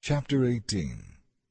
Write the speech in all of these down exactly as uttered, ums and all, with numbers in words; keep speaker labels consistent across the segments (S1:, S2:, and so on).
S1: Chapter eighteen.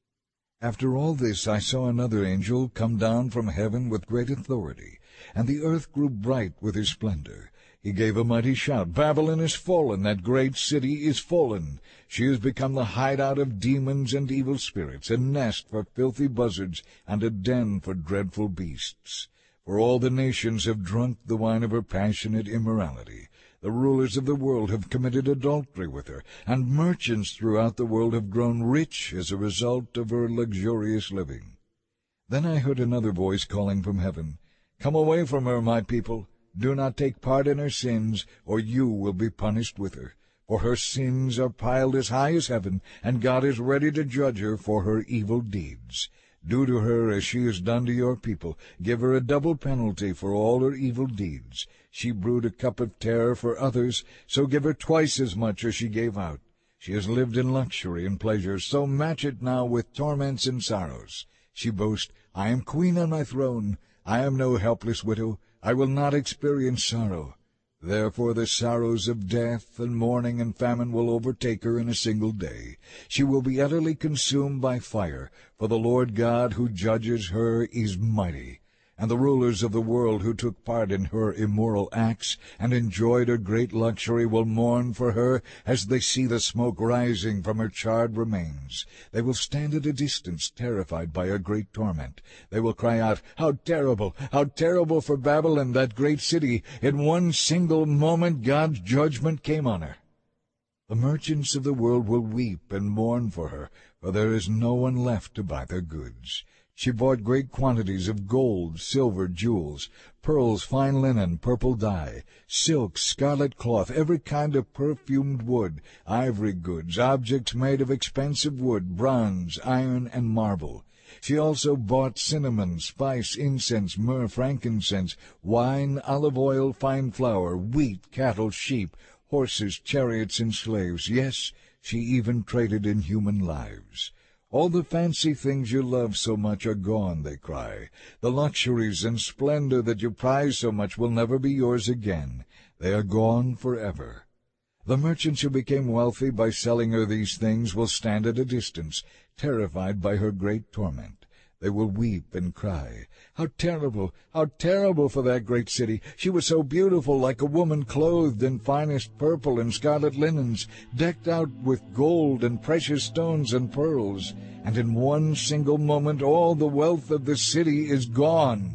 S1: After all this I saw another angel come down from heaven with great authority, and the earth grew bright with his splendor. He gave a mighty shout, "Babylon is fallen, that great city is fallen. She has become the hideout of demons and evil spirits, a nest for filthy buzzards, and a den for dreadful beasts. For all the nations have drunk the wine of her passionate immorality. The rulers of the world have committed adultery with her, and merchants throughout the world have grown rich as a result of her luxurious living." Then I heard another voice calling from heaven, "Come away from her, my people. Do not take part in her sins, or you will be punished with her. For her sins are piled as high as heaven, and God is ready to judge her for her evil deeds. Do to her as she has done to your people. Give her a double penalty for all her evil deeds. She brewed a cup of terror for others, so give her twice as much as she gave out. She has lived in luxury and pleasure, so match it now with torments and sorrows. She boasts, 'I am queen on my throne. I am no helpless widow. I will not experience sorrow.' Therefore the sorrows of death and mourning and famine will overtake her in a single day. She will be utterly consumed by fire, for the Lord God who judges her is mighty. And the rulers of the world who took part in her immoral acts and enjoyed her great luxury will mourn for her as they see the smoke rising from her charred remains. They will stand at a distance, terrified by her great torment. They will cry out, 'How terrible! How terrible for Babylon, that great city! In one single moment God's judgment came on her.' The merchants of the world will weep and mourn for her, for there is no one left to buy their goods. She bought great quantities of gold, silver, jewels, pearls, fine linen, purple dye, silk, scarlet cloth, every kind of perfumed wood, ivory goods, objects made of expensive wood, bronze, iron, and marble. She also bought cinnamon, spice, incense, myrrh, frankincense, wine, olive oil, fine flour, wheat, cattle, sheep, horses, chariots, and slaves. Yes, she even traded in human lives. 'All the fancy things you love so much are gone,' they cry. 'The luxuries and splendor that you prize so much will never be yours again. They are gone forever.' The merchants who became wealthy by selling her these things will stand at a distance, terrified by her great torment. They will weep and cry, 'How terrible, how terrible for that great city! She was so beautiful, like a woman clothed in finest purple and scarlet linens, decked out with gold and precious stones and pearls. And in one single moment all the wealth of the city is gone.'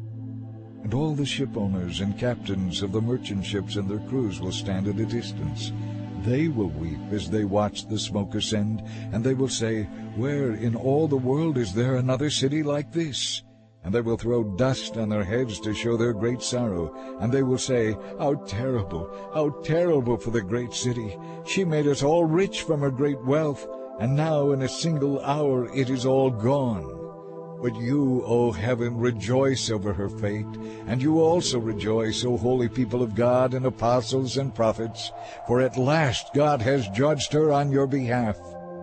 S1: And all the ship owners and captains of the merchant ships and their crews will stand at a distance. They will weep as they watch the smoke ascend, and they will say, 'Where in all the world is there another city like this?' And they will throw dust on their heads to show their great sorrow, and they will say, 'How terrible, how terrible for the great city! She made us all rich from her great wealth, and now in a single hour it is all gone.' But you, O heaven, rejoice over her fate, and you also rejoice, O holy people of God and apostles and prophets, for at last God has judged her on your behalf."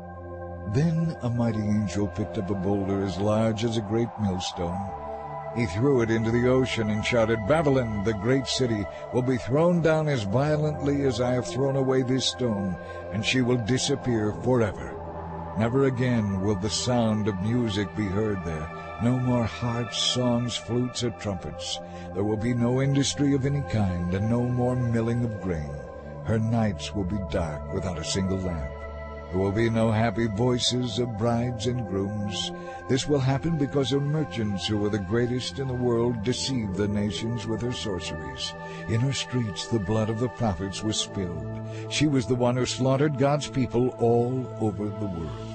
S1: Then a mighty angel picked up a boulder as large as a great millstone. He threw it into the ocean and shouted, "Babylon, the great city, will be thrown down as violently as I have thrown away this stone, and she will disappear forever. Never again will the sound of music be heard there, no more harps, songs, flutes, or trumpets. There will be no industry of any kind, and no more milling of grain. Her nights will be dark without a single lamp. There will be no happy voices of brides and grooms. This will happen because her merchants, who were the greatest in the world, deceived the nations with her sorceries. In her streets the blood of the prophets was spilled. She was the one who slaughtered God's people all over the world.